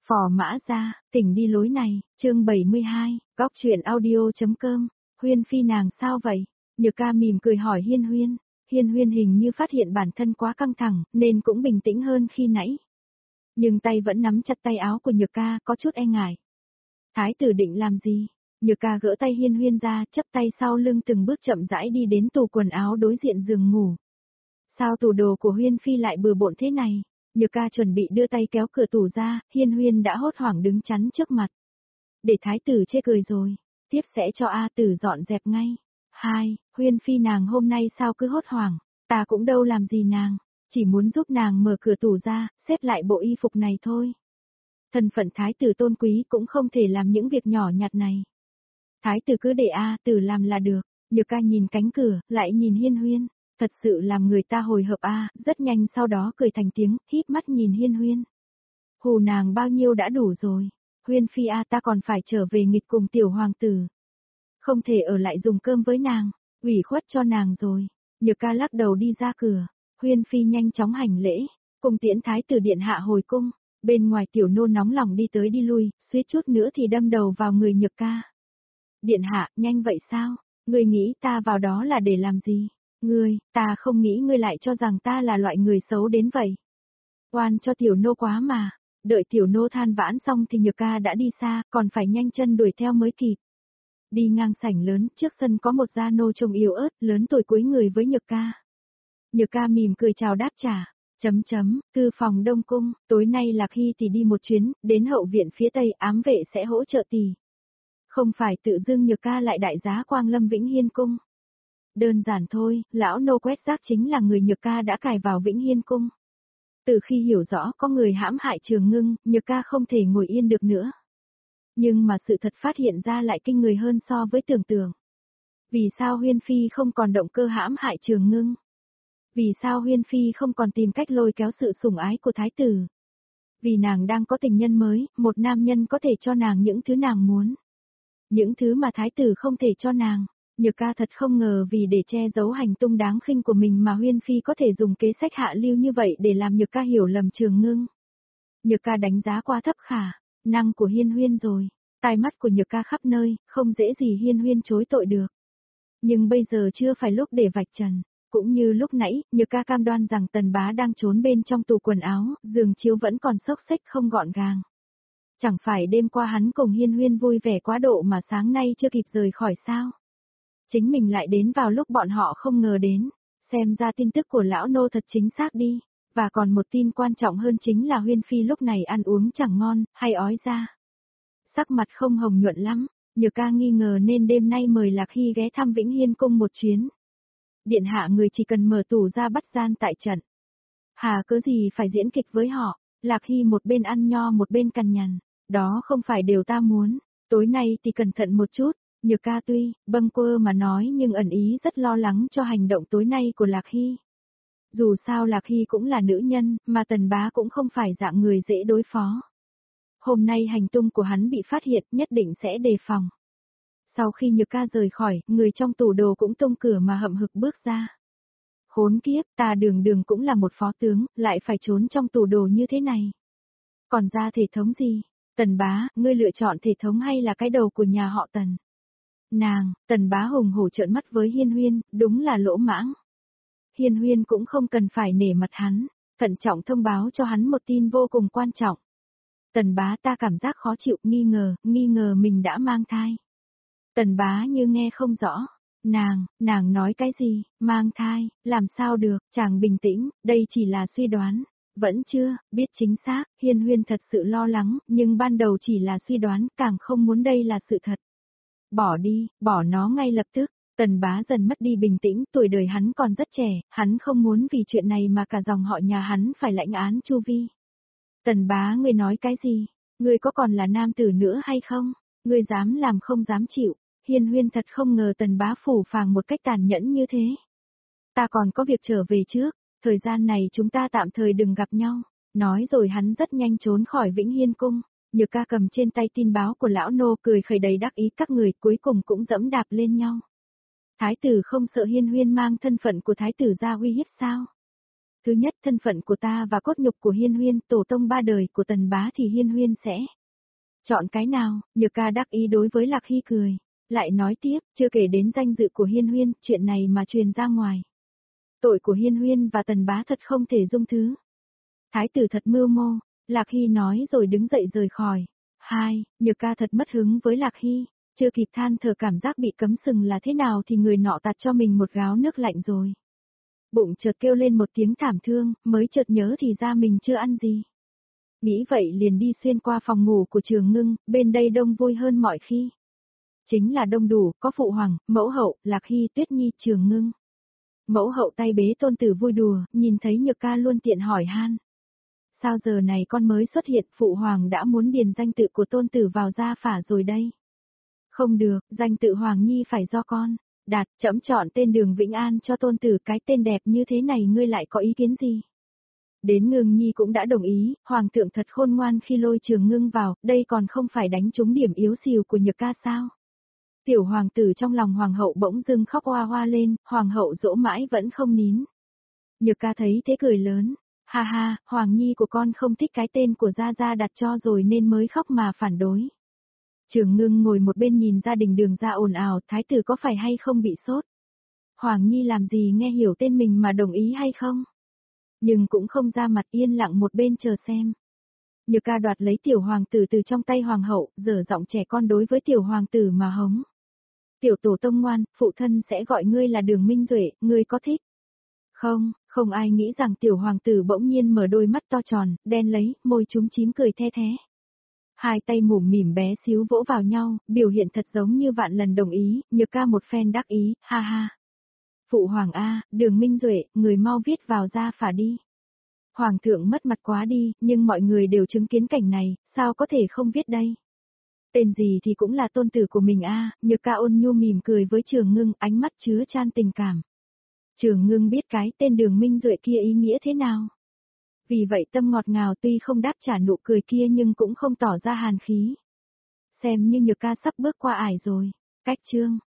Phò mã ra, tỉnh đi lối này, chương 72, góc chuyện audio.com, Huyên Phi nàng sao vậy? Nhược ca mỉm cười hỏi Hiên Huyên. Hiên Huyên hình như phát hiện bản thân quá căng thẳng, nên cũng bình tĩnh hơn khi nãy. Nhưng tay vẫn nắm chặt tay áo của Nhược ca, có chút e ngại. Thái tử định làm gì? Nhược ca gỡ tay Hiên Huyên ra, chắp tay sau lưng từng bước chậm rãi đi đến tủ quần áo đối diện giường ngủ. Sao tủ đồ của Huyên Phi lại bừa bộn thế này? Nhược ca chuẩn bị đưa tay kéo cửa tủ ra, Hiên Huyên đã hốt hoảng đứng chắn trước mặt. Để thái tử chê cười rồi, tiếp sẽ cho A tử dọn dẹp ngay. Huyên Phi nàng hôm nay sao cứ hốt hoảng, ta cũng đâu làm gì nàng, chỉ muốn giúp nàng mở cửa tủ ra, xếp lại bộ y phục này thôi. Thân phận thái tử tôn quý cũng không thể làm những việc nhỏ nhặt này. Thái tử cứ để A tử làm là được. Nhược ca nhìn cánh cửa, lại nhìn Hiên Huyên. Thật sự làm người ta hồi hộp rất nhanh sau đó cười thành tiếng, híp mắt nhìn Hiên Huyên. Hù nàng bao nhiêu đã đủ rồi. Huyên Phi ta còn phải trở về nghịch cùng tiểu hoàng tử. Không thể ở lại dùng cơm với nàng, ủy khuất cho nàng rồi. Nhược ca lắc đầu đi ra cửa. Huyên Phi nhanh chóng hành lễ, cùng tiễn thái tử điện hạ hồi cung. Bên ngoài tiểu nô nóng lòng đi tới đi lui, suýt chút nữa thì đâm đầu vào người Nhược ca. Điện hạ, nhanh vậy sao? Ngươi nghĩ ta vào đó là để làm gì? Ta không nghĩ ngươi lại cho rằng ta là loại người xấu đến vậy. Oan cho tiểu nô quá mà. Đợi tiểu nô than vãn xong thì Nhược ca đã đi xa, còn phải nhanh chân đuổi theo mới kịp. Đi ngang sảnh lớn, trước sân có một gia nô trông yếu ớt, lớn tuổi cúi người với Nhược ca. Nhược ca mỉm cười chào đáp trả. Cư phòng Đông Cung, tối nay Lạc Hy tỷ đi một chuyến, đến hậu viện phía tây, ám vệ sẽ hỗ trợ tỷ. Không phải tự dưng Nhược ca lại đại giá Quang Lâm Vĩnh Hiên Cung. Đơn giản thôi, lão nô quét rác chính là người Nhược ca đã cài vào Vĩnh Hiên Cung. Từ khi hiểu rõ có người hãm hại Trường Ngưng, Nhược ca không thể ngồi yên được nữa. Nhưng mà sự thật phát hiện ra lại kinh người hơn so với tưởng tượng. Vì sao Huyên Phi không còn động cơ hãm hại Trường Ngưng? Vì sao Huyên Phi không còn tìm cách lôi kéo sự sủng ái của thái tử? Vì nàng đang có tình nhân mới, một nam nhân có thể cho nàng những thứ nàng muốn. Những thứ mà thái tử không thể cho nàng. Nhược ca thật không ngờ vì để che giấu hành tung đáng khinh của mình mà Huyên Phi có thể dùng kế sách hạ lưu như vậy để làm Nhược ca hiểu lầm Trường Ngưng. Nhược ca đánh giá quá thấp khả năng của Hiên Huyên rồi. Tai mắt của Nhược ca khắp nơi, không dễ gì Hiên Huyên chối tội được. Nhưng bây giờ chưa phải lúc để vạch trần. Cũng như lúc nãy, Nhược ca cam đoan rằng Tần Bá đang trốn bên trong tủ quần áo, giường chiếu vẫn còn xốc xếch không gọn gàng. Chẳng phải đêm qua hắn cùng Hiên Huyên vui vẻ quá độ mà sáng nay chưa kịp rời khỏi sao? Chính mình lại đến vào lúc bọn họ không ngờ đến, xem ra tin tức của lão nô thật chính xác đi, và còn một tin quan trọng hơn chính là Huyên Phi lúc này ăn uống chẳng ngon, hay ói ra. Sắc mặt không hồng nhuận lắm, Nhược ca nghi ngờ nên đêm nay mời Lạc Hy ghé thăm Vĩnh Hiên Cung một chuyến. Điện hạ người chỉ cần mở tủ ra bắt gian tại trận. Hà cớ gì phải diễn kịch với họ, Lạc Hy một bên ăn nho một bên cằn nhằn, đó không phải điều ta muốn, tối nay thì cẩn thận một chút. Nhược ca tuy bâng quơ mà nói nhưng ẩn ý rất lo lắng cho hành động tối nay của Lạc Hy. Dù sao Lạc Hy cũng là nữ nhân, mà Tần Bá cũng không phải dạng người dễ đối phó. Hôm nay hành tung của hắn bị phát hiện nhất định sẽ đề phòng. Sau khi Nhược ca rời khỏi, người trong tủ đồ cũng tung cửa mà hậm hực bước ra. Khốn kiếp, ta đường đường cũng là một phó tướng, lại phải trốn trong tủ đồ như thế này. Còn ra thể thống gì? Tần Bá, ngươi lựa chọn thể thống hay là cái đầu của nhà họ Tần? Tần Bá hùng hổ trợn mắt với Hiên Huyên, đúng là lỗ mãng. Hiên Huyên cũng không cần phải nể mặt hắn, thận trọng thông báo cho hắn một tin vô cùng quan trọng. Tần Bá ta cảm giác khó chịu, nghi ngờ mình đã mang thai. Tần Bá như nghe không rõ. Nàng nói cái gì, mang thai, làm sao được, chàng bình tĩnh, đây chỉ là suy đoán. Vẫn chưa, biết chính xác, Hiên Huyên thật sự lo lắng, nhưng ban đầu chỉ là suy đoán, càng không muốn đây là sự thật. Bỏ đi, bỏ nó ngay lập tức. Tần Bá dần mất đi bình tĩnh, tuổi đời hắn còn rất trẻ, hắn không muốn vì chuyện này mà cả dòng họ nhà hắn phải lãnh án Chu Vi. Tần Bá ngươi nói cái gì? Ngươi có còn là nam tử nữa hay không? Ngươi dám làm không dám chịu. Hiên Huyên thật không ngờ Tần Bá phủ phàng một cách tàn nhẫn như thế. Ta còn có việc trở về trước, thời gian này chúng ta tạm thời đừng gặp nhau. Nói rồi hắn rất nhanh trốn khỏi Vĩnh Hiên Cung. Nhược ca cầm trên tay tin báo của lão nô cười khẩy đầy đắc ý, các người cuối cùng cũng dẫm đạp lên nhau. Thái tử không sợ Hiên Huyên mang thân phận của thái tử ra uy hiếp sao? Thứ nhất, thân phận của ta và cốt nhục của Hiên Huyên, tổ tông ba đời của Tần bá thì Hiên Huyên sẽ chọn cái nào? Nhược ca đắc ý đối với Lạc Hy cười. Lại nói tiếp, chưa kể đến danh dự của Hiên Huyên, chuyện này mà truyền ra ngoài. Tội của Hiên Huyên và Tần bá thật không thể dung thứ. Thái tử thật mưu mô, Lạc Hy nói rồi đứng dậy rời khỏi. Nhược ca thật mất hứng với Lạc Hy, chưa kịp than thở cảm giác bị cấm sừng là thế nào thì người nọ tạt cho mình một gáo nước lạnh rồi. Bụng chợt kêu lên một tiếng thảm thương, mới chợt nhớ thì ra mình chưa ăn gì. Nghĩ vậy liền đi xuyên qua phòng ngủ của Trường Ngưng, bên đây đông vui hơn mọi khi. Chính là đông đủ, có phụ hoàng, mẫu hậu, Lạc Hy, Tuyết Nhi, Trường Ngưng. Mẫu hậu tay bế tôn tử vui đùa, nhìn thấy Nhược ca luôn tiện hỏi han. Sao giờ này con mới xuất hiện, phụ hoàng đã muốn điền danh tự của tôn tử vào gia phả rồi đây. Không được, danh tự Hoàng Nhi phải do con. Đạt, trẫm chọn tên Đường Vĩnh An cho tôn tử, cái tên đẹp như thế này ngươi lại có ý kiến gì? Đến Ngưng Nhi cũng đã đồng ý, hoàng thượng thật khôn ngoan khi lôi Trường Ngưng vào, đây còn không phải đánh trúng điểm yếu xìu của Nhược ca sao? Tiểu hoàng tử trong lòng hoàng hậu bỗng dưng khóc oa oa lên, hoàng hậu dỗ mãi vẫn không nín. Nhược ca thấy thế cười lớn, ha ha, Hoàng Nhi của con không thích cái tên của gia gia đặt cho rồi nên mới khóc mà phản đối. Trường Ngưng ngồi một bên nhìn gia đình Đường gia ồn ào, thái tử có phải hay không bị sốt? Hoàng Nhi làm gì nghe hiểu tên mình mà đồng ý hay không? Nhưng cũng không ra mặt, yên lặng một bên chờ xem. Nhược ca đoạt lấy tiểu hoàng tử từ trong tay hoàng hậu, dở giọng trẻ con đối với tiểu hoàng tử mà hống. Tiểu tổ tông ngoan, phụ thân sẽ gọi ngươi là Đường Minh Duệ, ngươi có thích? Không ai nghĩ rằng tiểu hoàng tử bỗng nhiên mở đôi mắt to tròn, đen lấy, môi chúm chím cười the thế. Hai tay mủm mỉm bé xíu vỗ vào nhau, biểu hiện thật giống như vạn lần đồng ý, Nhược ca một phen đắc ý, ha ha. Phụ hoàng a, Đường Minh Duệ, người mau viết vào gia phả đi. Hoàng thượng mất mặt quá đi, nhưng mọi người đều chứng kiến cảnh này, sao có thể không viết đây? Tên gì thì cũng là tôn tử của mình a, Nhược ca ôn nhu mỉm cười với Trường Ngưng, ánh mắt chứa chan tình cảm. Trường Ngưng biết cái tên Đường Minh Duệ kia ý nghĩa thế nào. Vì vậy tâm ngọt ngào tuy không đáp trả nụ cười kia nhưng cũng không tỏ ra hàn khí. Xem như Nhược ca sắp bước qua ải rồi. Cách chương